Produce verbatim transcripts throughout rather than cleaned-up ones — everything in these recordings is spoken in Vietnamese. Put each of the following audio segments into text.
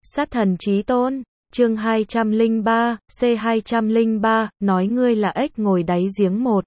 Sát thần chí tôn, chương hai trăm lẻ ba, C hai trăm lẻ ba, nói ngươi là ếch ngồi đáy giếng một.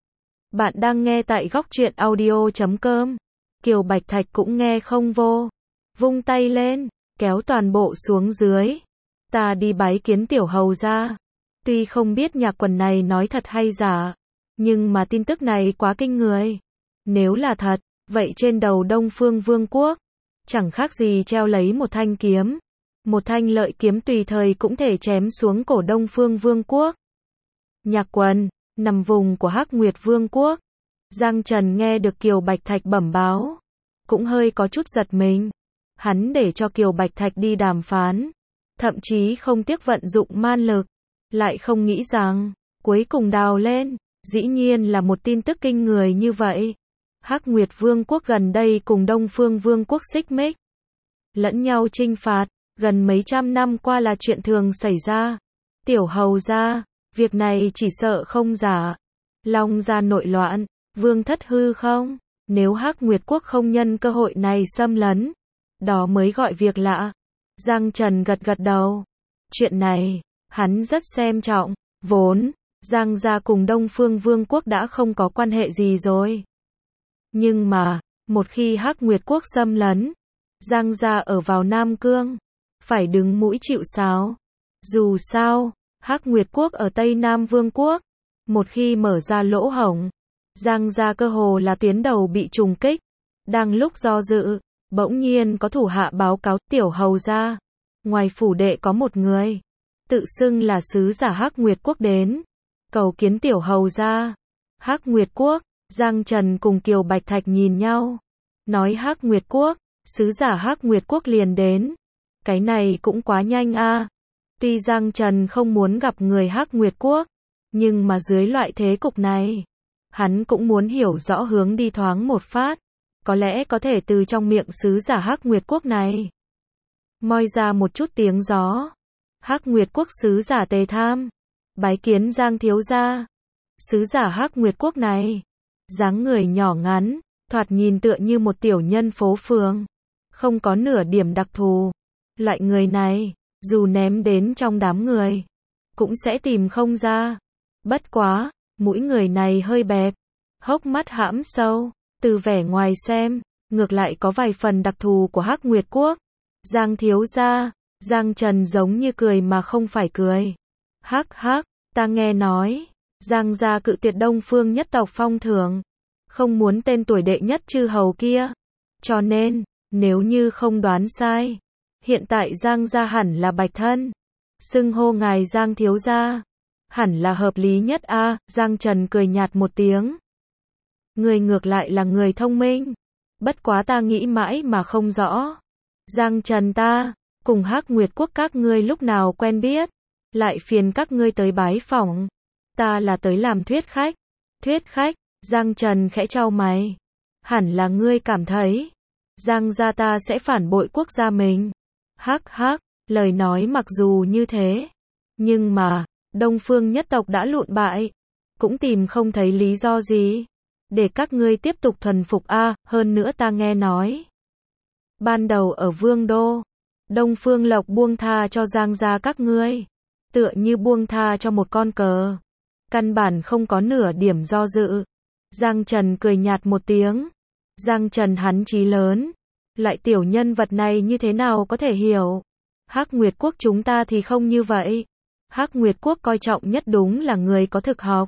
Bạn đang nghe tại góc truyện audio chấm com. Kiều Bạch Thạch cũng nghe không vô. Vung tay lên, kéo toàn bộ xuống dưới. Ta đi bái kiến tiểu hầu ra. Tuy không biết nhạc quần này nói thật hay giả, nhưng mà tin tức này quá kinh người. Nếu là thật, vậy trên đầu Đông Phương Vương quốc, chẳng khác gì treo lấy một thanh kiếm. Một thanh lợi kiếm tùy thời cũng thể chém xuống cổ Đông Phương Vương quốc. Nhạc quần, nằm vùng của Hắc Nguyệt Vương quốc. Giang Trần nghe được Kiều Bạch Thạch bẩm báo, cũng hơi có chút giật mình. Hắn để cho Kiều Bạch Thạch đi đàm phán, thậm chí không tiếc vận dụng man lực, lại không nghĩ rằng, cuối cùng đào lên, dĩ nhiên là một tin tức kinh người như vậy. Hắc Nguyệt Vương quốc gần đây cùng Đông Phương Vương quốc xích mích, lẫn nhau chinh phạt, gần mấy trăm năm qua là chuyện thường xảy ra. Tiểu hầu gia, việc này chỉ sợ không giả. Long gia nội loạn, vương thất hư không? Nếu Hắc Nguyệt quốc không nhân cơ hội này xâm lấn, đó mới gọi việc lạ. Giang Trần gật gật đầu. Chuyện này, hắn rất xem trọng. Vốn, Giang gia cùng Đông Phương Vương quốc đã không có quan hệ gì rồi. Nhưng mà, một khi Hắc Nguyệt quốc xâm lấn, Giang gia ở vào Nam Cương, phải đứng mũi chịu sào. Dù sao, Hắc Nguyệt quốc ở Tây Nam Vương quốc, một khi mở ra lỗ hổng, Giang gia cơ hồ là tuyến đầu bị trùng kích. Đang lúc do dự, bỗng nhiên có thủ hạ báo cáo tiểu hầu gia, ngoài phủ đệ có một người, tự xưng là sứ giả Hắc Nguyệt quốc đến, cầu kiến tiểu hầu gia. Hắc Nguyệt quốc, Giang Trần cùng Kiều Bạch Thạch nhìn nhau, nói Hắc Nguyệt quốc, sứ giả Hắc Nguyệt quốc liền đến. Cái này cũng quá nhanh a. Tuy Giang Trần không muốn gặp người Hắc Nguyệt quốc, nhưng mà dưới loại thế cục này, hắn cũng muốn hiểu rõ hướng đi thoáng một phát, có lẽ có thể từ trong miệng sứ giả Hắc Nguyệt quốc này moi ra một chút tiếng gió. Hắc Nguyệt quốc sứ giả Tề Tham, bái kiến Giang thiếu gia. Sứ giả Hắc Nguyệt quốc này, dáng người nhỏ ngắn, thoạt nhìn tựa như một tiểu nhân phố phường, không có nửa điểm đặc thù. Loại người này, dù ném đến trong đám người, cũng sẽ tìm không ra. Bất quá, mũi người này hơi bẹp, hốc mắt hãm sâu, từ vẻ ngoài xem, ngược lại có vài phần đặc thù của Hắc Nguyệt quốc. Giang thiếu gia, Giang Trần giống như cười mà không phải cười. Hắc hắc, ta nghe nói, Giang gia cự tuyệt Đông Phương nhất tộc phong thưởng, không muốn tên tuổi đệ nhất chư hầu kia. Cho nên, nếu như không đoán sai, hiện tại Giang gia hẳn là Bạch thân, xưng hô ngài Giang thiếu gia, hẳn là hợp lý nhất a. Giang Trần cười nhạt một tiếng. Người ngược lại là người thông minh, bất quá ta nghĩ mãi mà không rõ. Giang Trần ta, cùng Hắc Nguyệt quốc các ngươi lúc nào quen biết, lại phiền các ngươi tới bái phỏng. Ta là tới làm thuyết khách. Thuyết khách, Giang Trần khẽ chau mày. Hẳn là ngươi cảm thấy, Giang gia ta sẽ phản bội quốc gia mình. Hắc hắc, lời nói mặc dù như thế, nhưng mà, Đông Phương nhất tộc đã lụn bại, cũng tìm không thấy lý do gì để các ngươi tiếp tục thuần phục a. Hơn nữa ta nghe nói, ban đầu ở Vương đô, Đông Phương Lộc buông tha cho Giang gia các ngươi, tựa như buông tha cho một con cờ, căn bản không có nửa điểm do dự. Giang Trần cười nhạt một tiếng. Giang Trần hắn chí lớn, loại tiểu nhân vật này như thế nào có thể hiểu. Hắc Nguyệt quốc chúng ta thì không như vậy. Hắc Nguyệt quốc coi trọng nhất đúng là người có thực học.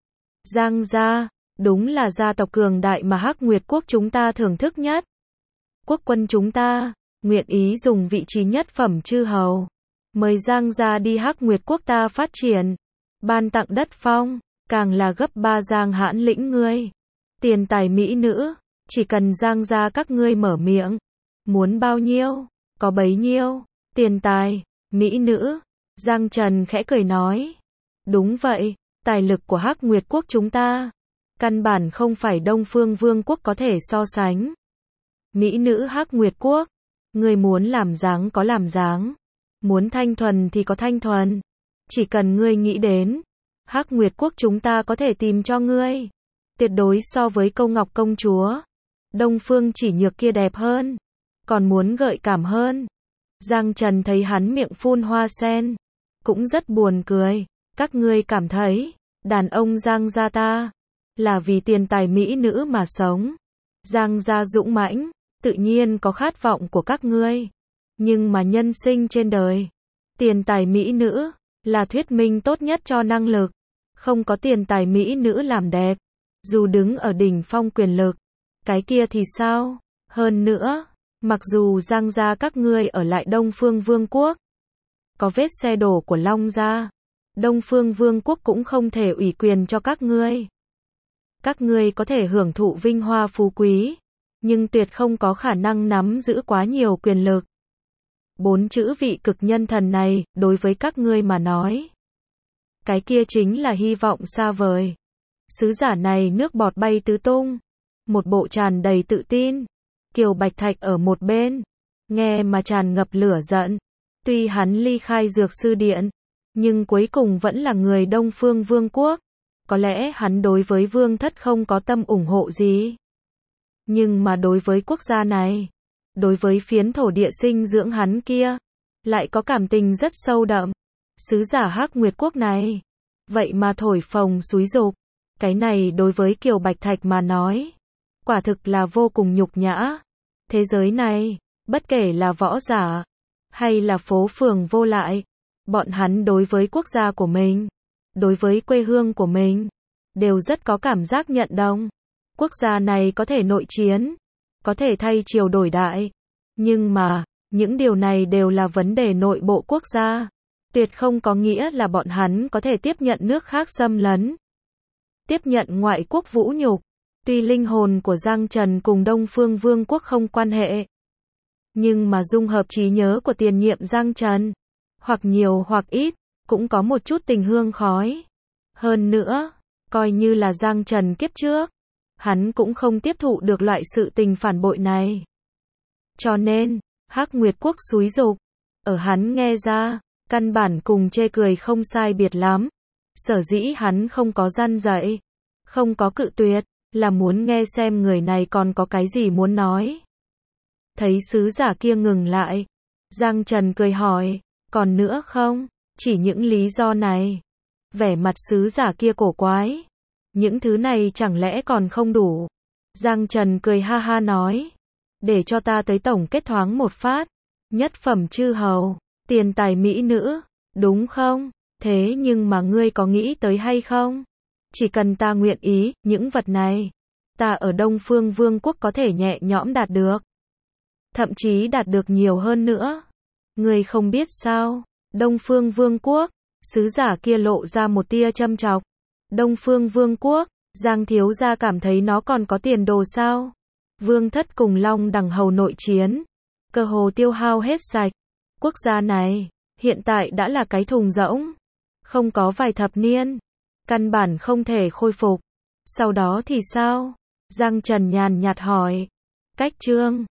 Giang gia, đúng là gia tộc cường đại mà Hắc Nguyệt quốc chúng ta thưởng thức nhất. Quốc quân chúng ta, nguyện ý dùng vị trí nhất phẩm chư hầu, mời Giang gia đi Hắc Nguyệt quốc ta phát triển, ban tặng đất phong, càng là gấp ba Giang hãn lĩnh ngươi. Tiền tài mỹ nữ, chỉ cần Giang gia các ngươi mở miệng, muốn bao nhiêu, có bấy nhiêu. Tiền tài, mỹ nữ. Giang Trần khẽ cười nói. Đúng vậy, tài lực của Hắc Nguyệt quốc chúng ta, căn bản không phải Đông Phương Vương quốc có thể so sánh. Mỹ nữ Hắc Nguyệt quốc, ngươi muốn làm dáng có làm dáng, muốn thanh thuần thì có thanh thuần. Chỉ cần ngươi nghĩ đến, Hắc Nguyệt quốc chúng ta có thể tìm cho ngươi. Tuyệt đối so với Câu Ngọc công chúa, Đông Phương Chỉ Nhược kia đẹp hơn, còn muốn gợi cảm hơn. Giang Trần thấy hắn miệng phun hoa sen, cũng rất buồn cười. Các ngươi cảm thấy, đàn ông Giang gia ta, là vì tiền tài mỹ nữ mà sống. Giang gia dũng mãnh, tự nhiên có khát vọng của các ngươi. Nhưng mà nhân sinh trên đời, tiền tài mỹ nữ, là thuyết minh tốt nhất cho năng lực. Không có tiền tài mỹ nữ làm đẹp, dù đứng ở đỉnh phong quyền lực, cái kia thì sao? Hơn nữa, mặc dù Giang gia các ngươi ở lại Đông Phương Vương quốc, có vết xe đổ của Long gia, Đông Phương Vương quốc cũng không thể ủy quyền cho các ngươi. Các ngươi có thể hưởng thụ vinh hoa phú quý, nhưng tuyệt không có khả năng nắm giữ quá nhiều quyền lực. Bốn chữ vị cực nhân thần này, đối với các ngươi mà nói, cái kia chính là hy vọng xa vời. Sứ giả này nước bọt bay tứ tung, một bộ tràn đầy tự tin. Kiều Bạch Thạch ở một bên, nghe mà tràn ngập lửa giận. Tuy hắn ly khai dược sư điện, nhưng cuối cùng vẫn là người Đông Phương Vương quốc. Có lẽ hắn đối với Vương thất không có tâm ủng hộ gì. Nhưng mà đối với quốc gia này, đối với phiến thổ địa sinh dưỡng hắn kia, lại có cảm tình rất sâu đậm. Sứ giả Hắc Nguyệt quốc này, vậy mà thổi phồng xúi dục. Cái này đối với Kiều Bạch Thạch mà nói, quả thực là vô cùng nhục nhã. Thế giới này, bất kể là võ giả, hay là phố phường vô lại, bọn hắn đối với quốc gia của mình, đối với quê hương của mình, đều rất có cảm giác nhận đồng. Quốc gia này có thể nội chiến, có thể thay triều đổi đại, nhưng mà, những điều này đều là vấn đề nội bộ quốc gia. Tuyệt không có nghĩa là bọn hắn có thể tiếp nhận nước khác xâm lấn, tiếp nhận ngoại quốc vũ nhục. Tuy linh hồn của Giang Trần cùng Đông Phương Vương quốc không quan hệ, nhưng mà dung hợp trí nhớ của tiền nhiệm Giang Trần, hoặc nhiều hoặc ít, cũng có một chút tình hương khói. Hơn nữa, coi như là Giang Trần kiếp trước, hắn cũng không tiếp thụ được loại sự tình phản bội này. Cho nên, Hắc Nguyệt quốc xúi dục, ở hắn nghe ra, căn bản cùng chê cười không sai biệt lắm. Sở dĩ hắn không có răn dạy, không có cự tuyệt, là muốn nghe xem người này còn có cái gì muốn nói. Thấy sứ giả kia ngừng lại, Giang Trần cười hỏi, còn nữa không? Chỉ những lý do này. Vẻ mặt sứ giả kia cổ quái. Những thứ này chẳng lẽ còn không đủ? Giang Trần cười ha ha nói, để cho ta tới tổng kết thoáng một phát. Nhất phẩm chư hầu, tiền tài mỹ nữ, đúng không? Thế nhưng mà ngươi có nghĩ tới hay không? Chỉ cần ta nguyện ý, những vật này, ta ở Đông Phương Vương quốc có thể nhẹ nhõm đạt được. Thậm chí đạt được nhiều hơn nữa. Ngươi không biết sao? Đông Phương Vương quốc, sứ giả kia lộ ra một tia châm chọc. Đông Phương Vương quốc, Giang thiếu gia cảm thấy nó còn có tiền đồ sao? Vương thất cùng Long Đằng hầu nội chiến, cơ hồ tiêu hao hết sạch. Quốc gia này, hiện tại đã là cái thùng rỗng. Không có vài thập niên, căn bản không thể khôi phục. Sau đó thì sao? Giang Trần nhàn nhạt hỏi. Cách chương